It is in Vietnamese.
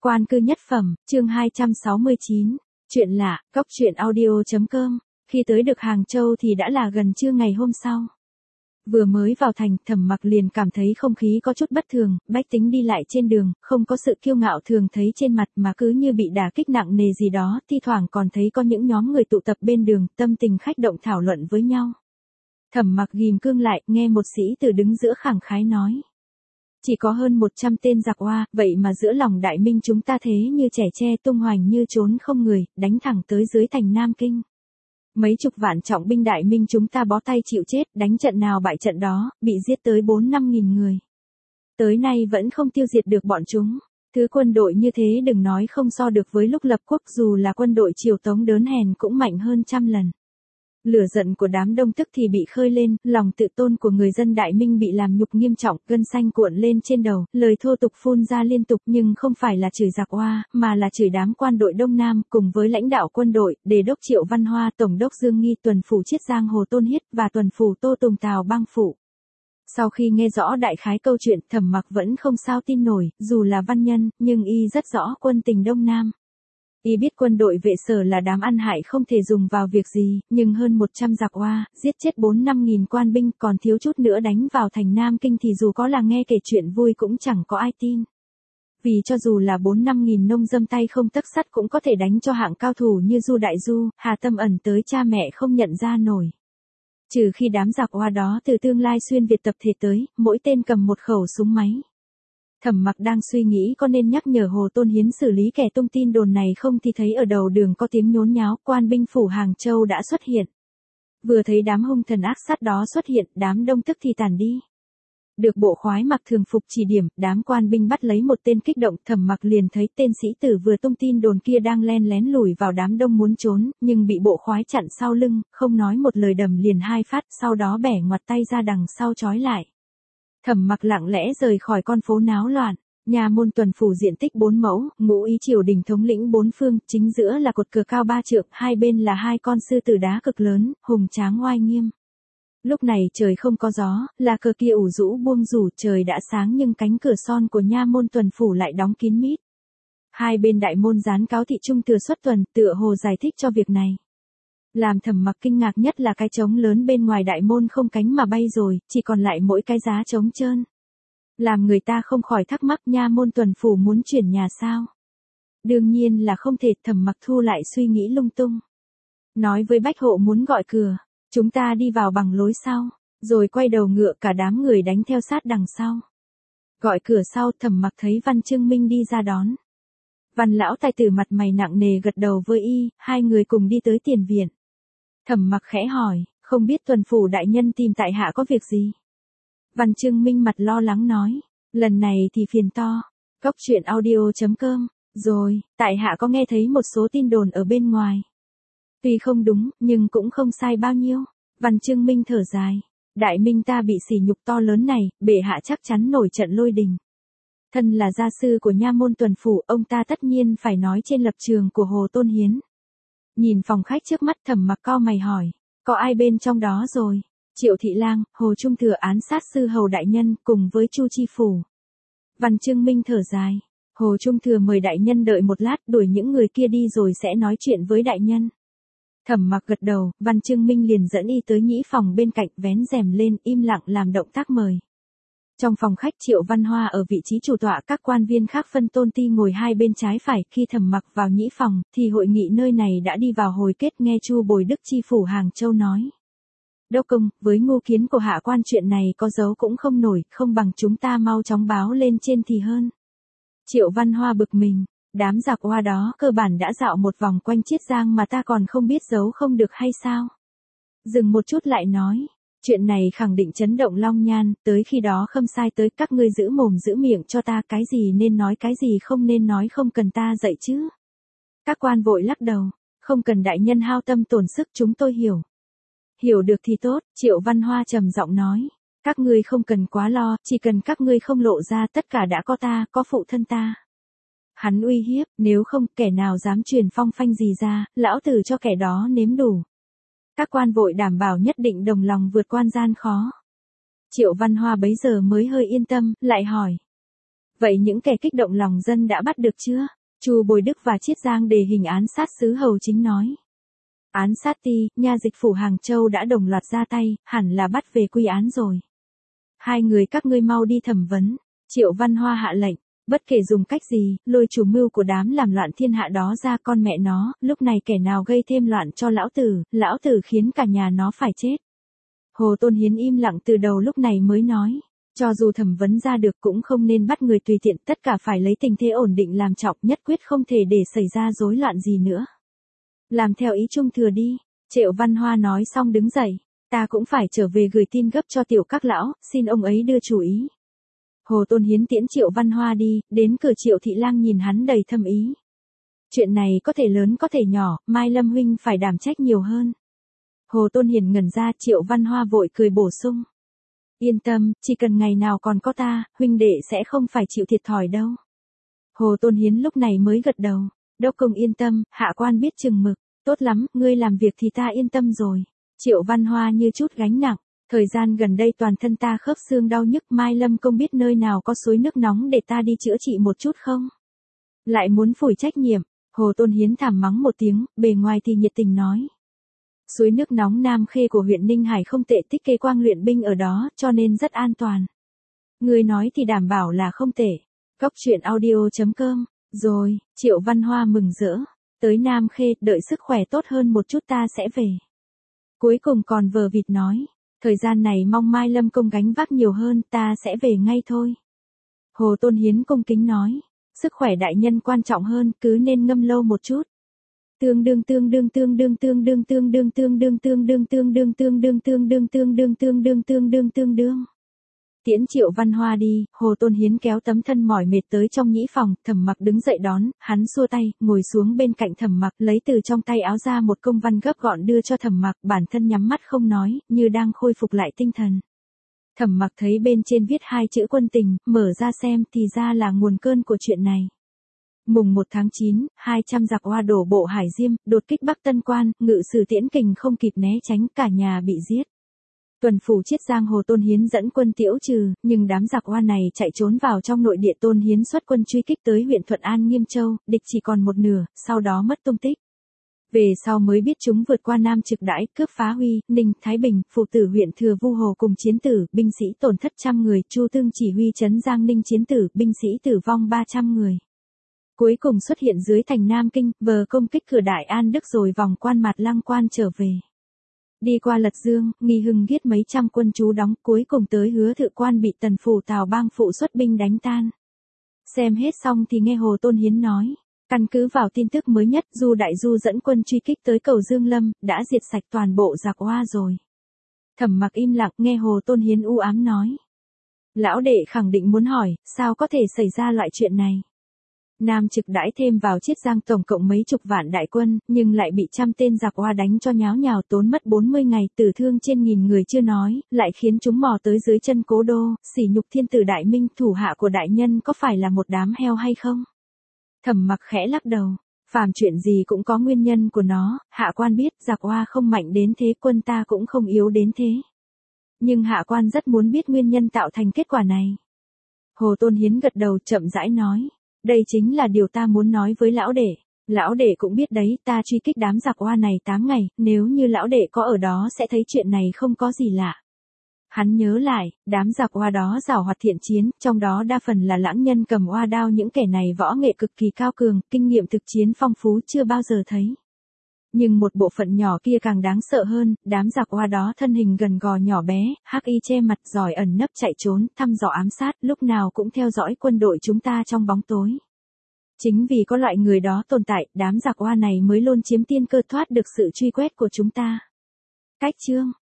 Quan cư nhất phẩm, chương 269. Chuyện lạ, Cốc truyện audio.com. Khi tới được Hàng Châu thì đã là gần trưa ngày hôm sau. Vừa mới vào thành, Thẩm Mặc liền cảm thấy không khí có chút bất thường, bách tính đi lại trên đường, không có sự kiêu ngạo thường thấy trên mặt mà cứ như bị đả kích nặng nề gì đó, thi thoảng còn thấy có những nhóm người tụ tập bên đường, tâm tình khách động thảo luận với nhau. Thẩm Mặc ghim cương lại, nghe một sĩ tử đứng giữa khẳng khái nói. Chỉ có hơn 100 tên giặc oa, vậy mà giữa lòng đại minh chúng ta thế như trẻ tre tung hoành như trốn không người, đánh thẳng tới dưới thành Nam Kinh. Mấy chục vạn trọng binh đại minh chúng ta bó tay chịu chết, đánh trận nào bại trận đó, bị giết tới 4-5 nghìn người. Tới nay vẫn không tiêu diệt được bọn chúng. Thứ quân đội như thế đừng nói không so được với lúc lập quốc, dù là quân đội triều Tống đớn hèn cũng mạnh hơn trăm lần. Lửa giận của đám đông tức thì bị khơi lên, lòng tự tôn của người dân đại minh bị làm nhục nghiêm trọng, gân xanh cuộn lên trên đầu, lời thô tục phun ra liên tục nhưng không phải là chửi giặc oa, mà là chửi đám quan đội Đông Nam, cùng với lãnh đạo quân đội, đề đốc Triệu Văn Hoa, tổng đốc Dương Nghi, tuần phủ Chiết Giang Hồ Tôn Hiết và tuần phủ Tô Tùng Tào Bang Phụ. Sau khi nghe rõ đại khái câu chuyện, Thẩm Mặc vẫn không sao tin nổi, dù là văn nhân, nhưng y rất rõ quân tình Đông Nam. Y biết quân đội Vệ Sở là đám ăn hại không thể dùng vào việc gì, nhưng hơn 100 giặc oa, giết chết 4-5 nghìn quan binh, còn thiếu chút nữa đánh vào thành Nam Kinh thì dù có là nghe kể chuyện vui cũng chẳng có ai tin. Vì cho dù là 4-5 nghìn nông dâm tay không tấc sắt cũng có thể đánh cho hạng cao thủ như Du Đại Du, Hà Tâm Ẩn tới cha mẹ không nhận ra nổi. Trừ khi đám giặc oa đó từ tương lai xuyên Việt tập thể tới, mỗi tên cầm một khẩu súng máy. Thẩm Mặc đang suy nghĩ có nên nhắc nhở Hồ Tôn Hiến xử lý kẻ tung tin đồn này không thì thấy ở đầu đường có tiếng nhốn nháo, quan binh phủ Hàng Châu đã xuất hiện. Vừa thấy đám hung thần ác sát đó xuất hiện, đám đông tức thì tàn đi. Được bộ khoái mặc thường phục chỉ điểm, đám quan binh bắt lấy một tên kích động, Thẩm Mặc liền thấy tên sĩ tử vừa tung tin đồn kia đang len lén lùi vào đám đông muốn trốn, nhưng bị bộ khoái chặn sau lưng, không nói một lời đầm liền 2 phát, sau đó bẻ ngoặt tay ra đằng sau trói lại. Thẩm Mặc lặng lẽ rời khỏi con phố náo loạn. Nha môn tuần phủ diện tích 4 mẫu, ngũ ý triều đình thống lĩnh 4 phương, chính giữa là cột cờ cao 3 trượng, hai bên là 2 con sư tử đá cực lớn, hùng tráng oai nghiêm. Lúc này trời không có gió, là cờ kia ủ rũ buông rủ, trời đã sáng nhưng cánh cửa son của nha môn tuần phủ lại đóng kín mít. Hai bên đại môn dán cáo thị trung thừa xuất tuần, tựa hồ giải thích cho việc này. Làm Thẩm Mặc kinh ngạc nhất là cái trống lớn bên ngoài đại môn không cánh mà bay rồi, chỉ còn lại mỗi cái giá trống trơn. Làm người ta không khỏi thắc mắc nha môn tuần phủ muốn chuyển nhà sao? Đương nhiên là không thể, Thẩm Mặc thu lại suy nghĩ lung tung. Nói với bách hộ muốn gọi cửa, chúng ta đi vào bằng lối sau, rồi quay đầu ngựa cả đám người đánh theo sát đằng sau. Gọi cửa sau, Thẩm Mặc thấy Văn Trương Minh đi ra đón. Văn lão tài tử mặt mày nặng nề gật đầu với y, hai người cùng đi tới tiền viện. Thẩm Mặc khẽ hỏi, không biết tuần phủ đại nhân tìm tại hạ có việc gì? Văn Trương Minh mặt lo lắng nói, lần này thì phiền to. Cốc truyện audio.com, rồi, tại hạ có nghe thấy một số tin đồn ở bên ngoài. Tuy không đúng, nhưng cũng không sai bao nhiêu. Văn Trương Minh thở dài, đại minh ta bị sỉ nhục to lớn này, bệ hạ chắc chắn nổi trận lôi đình. Thân là gia sư của nha môn tuần phủ, ông ta tất nhiên phải nói trên lập trường của Hồ Tôn Hiến. Nhìn phòng khách trước mắt, Thẩm Mặc cau mày hỏi, có ai bên trong đó rồi? Triệu Thị Lang, Hồ Trung Thừa án sát sư hầu đại nhân, cùng với Chu Chi Phủ. Văn Trương Minh thở dài, Hồ Trung Thừa mời đại nhân đợi một lát, đuổi những người kia đi rồi sẽ nói chuyện với đại nhân. Thẩm Mặc gật đầu, Văn Trương Minh liền dẫn y tới nhĩ phòng bên cạnh, vén rèm lên, im lặng làm động tác mời. Trong phòng khách, Triệu Văn Hoa ở vị trí chủ tọa, các quan viên khác phân tôn ti ngồi hai bên trái phải. Khi Thẩm Mặc vào nhĩ phòng, thì hội nghị nơi này đã đi vào hồi kết, nghe Chu Bồi Đức chi phủ Hàng Châu nói. Đốc công, với ngu kiến của hạ quan chuyện này có giấu cũng không nổi, không bằng chúng ta mau chóng báo lên trên thì hơn. Triệu Văn Hoa bực mình, đám giặc oa đó cơ bản đã dạo một vòng quanh Chiết Giang mà ta còn không biết giấu không được hay sao? Dừng một chút lại nói, chuyện này khẳng định chấn động Long Nhan, tới khi đó Khâm Sai tới, các ngươi giữ mồm giữ miệng cho ta, cái gì nên nói cái gì không nên nói không cần ta dạy chứ. Các quan vội lắc đầu, không cần đại nhân hao tâm tổn sức, chúng tôi hiểu. Hiểu được thì tốt, Triệu Văn Hoa trầm giọng nói, các ngươi không cần quá lo, chỉ cần các ngươi không lộ ra, tất cả đã có ta, có phụ thân ta. Hắn uy hiếp, nếu không, kẻ nào dám truyền phong phanh gì ra, lão tử cho kẻ đó nếm đủ. Các quan vội đảm bảo nhất định đồng lòng vượt qua gian khó. Triệu Văn Hoa bấy giờ mới hơi yên tâm, lại hỏi. Vậy những kẻ kích động lòng dân đã bắt được chưa? Chu Bồi Đức và Chiết Giang đề hình án sát sứ Hầu Chính nói. Án sát ty, nha dịch phủ Hàng Châu đã đồng loạt ra tay, hẳn là bắt về quy án rồi. Hai người các ngươi mau đi thẩm vấn. Triệu Văn Hoa hạ lệnh, bất kể dùng cách gì, lôi chủ mưu của đám làm loạn thiên hạ đó ra con mẹ nó, lúc này kẻ nào gây thêm loạn cho lão tử khiến cả nhà nó phải chết. Hồ Tôn Hiến im lặng từ đầu lúc này mới nói. Cho dù thẩm vấn ra được cũng không nên bắt người tùy tiện, tất cả phải lấy tình thế ổn định làm trọng, nhất quyết không thể để xảy ra rối loạn gì nữa. Làm theo ý Trung Thừa đi. Triệu Văn Hoa nói xong đứng dậy. Ta cũng phải trở về gửi tin gấp cho tiểu các lão, xin ông ấy đưa chủ ý. Hồ Tôn Hiến tiễn Triệu Văn Hoa đi, đến cửa Triệu Thị Lang nhìn hắn đầy thâm ý. Chuyện này có thể lớn có thể nhỏ, Mai Lâm huynh phải đảm trách nhiều hơn. Hồ Tôn Hiền ngẩn ra, Triệu Văn Hoa vội cười bổ sung. Yên tâm, chỉ cần ngày nào còn có ta, huynh đệ sẽ không phải chịu thiệt thòi đâu. Hồ Tôn Hiến lúc này mới gật đầu. Đốc công yên tâm, hạ quan biết chừng mực. Tốt lắm, ngươi làm việc thì ta yên tâm rồi. Triệu Văn Hoa như chút gánh nặng. Thời gian gần đây toàn thân ta khớp xương đau nhức, Mai Lâm công biết nơi nào có suối nước nóng để ta đi chữa trị một chút không? Lại muốn phủi trách nhiệm. Hồ Tôn Hiến thảm mắng một tiếng, bề ngoài thì nhiệt tình nói. Suối nước nóng Nam Khê của huyện Ninh Hải không tệ, Tích Kê Quang luyện binh ở đó, cho nên rất an toàn. Người nói thì đảm bảo là không tệ. Cóc truyện audio.com. Rồi, Triệu Văn Hoa mừng rỡ. Tới Nam Khê, đợi sức khỏe tốt hơn một chút ta sẽ về. Cuối cùng còn vờ vịt nói. Thời gian này mong Mai Lâm công gánh vác nhiều hơn, ta sẽ về ngay thôi. Hồ Tôn Hiến cung kính nói. Sức khỏe đại nhân quan trọng hơn, cứ nên ngâm lâu một chút. Tương đương Tiễn Triệu Văn Hoa đi, Hồ Tôn Hiến kéo tấm thân mỏi mệt tới trong nhĩ phòng, Thẩm Mặc đứng dậy đón, hắn xua tay, ngồi xuống bên cạnh Thẩm Mặc, lấy từ trong tay áo ra một công văn gấp gọn đưa cho Thẩm Mặc, bản thân nhắm mắt không nói, như đang khôi phục lại tinh thần. Thẩm Mặc thấy bên trên viết hai chữ quân tình, mở ra xem thì ra là nguồn cơn của chuyện này. Mùng 1 tháng 9, 200 giặc Oa đổ bộ Hải Diêm, đột kích Bắc Tân Quan, Ngự sử Tiễn Kình không kịp né tránh, cả nhà bị giết. Tuần phủ Chiết Giang Hồ Tôn Hiến dẫn quân tiễu trừ, nhưng đám giặc Oa này chạy trốn vào trong nội địa, Tôn Hiến xuất quân truy kích tới huyện Thuận An Nghiêm Châu, địch chỉ còn một nửa, sau đó mất tung tích. Về sau mới biết chúng vượt qua Nam Trực Đãi, cướp phá Huy, Ninh, Thái Bình, phụ tử huyện Thừa Vu Hồ cùng chiến tử, binh sĩ tổn thất trăm người, Chu Tương chỉ huy trấn Giang Ninh chiến tử, binh sĩ tử vong 300 người. Cuối cùng xuất hiện dưới thành Nam Kinh, vờ công kích cửa Đại An Đức rồi vòng quan Mạt Lăng Quan trở về. Đi qua Lật Dương, Nghi Hưng giết mấy trăm quân trú đóng, cuối cùng tới Hứa Thự Quan bị Tần phủ Tào Bang phụ xuất binh đánh tan. Xem hết xong thì nghe Hồ Tôn Hiến nói, căn cứ vào tin tức mới nhất, Du Đại Du dẫn quân truy kích tới cầu Dương Lâm, đã diệt sạch toàn bộ giặc Oa rồi. Thẩm Mặc im lặng, nghe Hồ Tôn Hiến u ám nói. Lão đệ khẳng định muốn hỏi, sao có thể xảy ra loại chuyện này? Nam Trực Đãi thêm vào Chiết Giang tổng cộng mấy chục vạn đại quân, nhưng lại bị trăm tên giặc Oa đánh cho nháo nhào, tốn mất 40 ngày, tử thương trên nghìn người chưa nói, lại khiến chúng mò tới dưới chân cố đô, sỉ nhục thiên tử Đại Minh, thủ hạ của đại nhân có phải là một đám heo hay không? Thẩm Mặc khẽ lắc đầu, phàm chuyện gì cũng có nguyên nhân của nó, hạ quan biết giặc Oa không mạnh đến thế, quân ta cũng không yếu đến thế. Nhưng hạ quan rất muốn biết nguyên nhân tạo thành kết quả này. Hồ Tôn Hiến gật đầu chậm rãi nói. Đây chính là điều ta muốn nói với lão đệ. Lão đệ cũng biết đấy, ta truy kích đám giặc Oa này 8 ngày, nếu như lão đệ có ở đó sẽ thấy chuyện này không có gì lạ. Hắn nhớ lại, đám giặc Oa đó giàu hoạt thiện chiến, trong đó đa phần là lãng nhân cầm oa đao, những kẻ này võ nghệ cực kỳ cao cường, kinh nghiệm thực chiến phong phú chưa bao giờ thấy. Nhưng một bộ phận nhỏ kia càng đáng sợ hơn, đám giặc Oa đó thân hình gần gò nhỏ bé, hắc y che mặt, giỏi ẩn nấp chạy trốn, thăm dò ám sát, lúc nào cũng theo dõi quân đội chúng ta trong bóng tối. Chính vì có loại người đó tồn tại, đám giặc Oa này mới luôn chiếm tiên cơ thoát được sự truy quét của chúng ta. Cách chương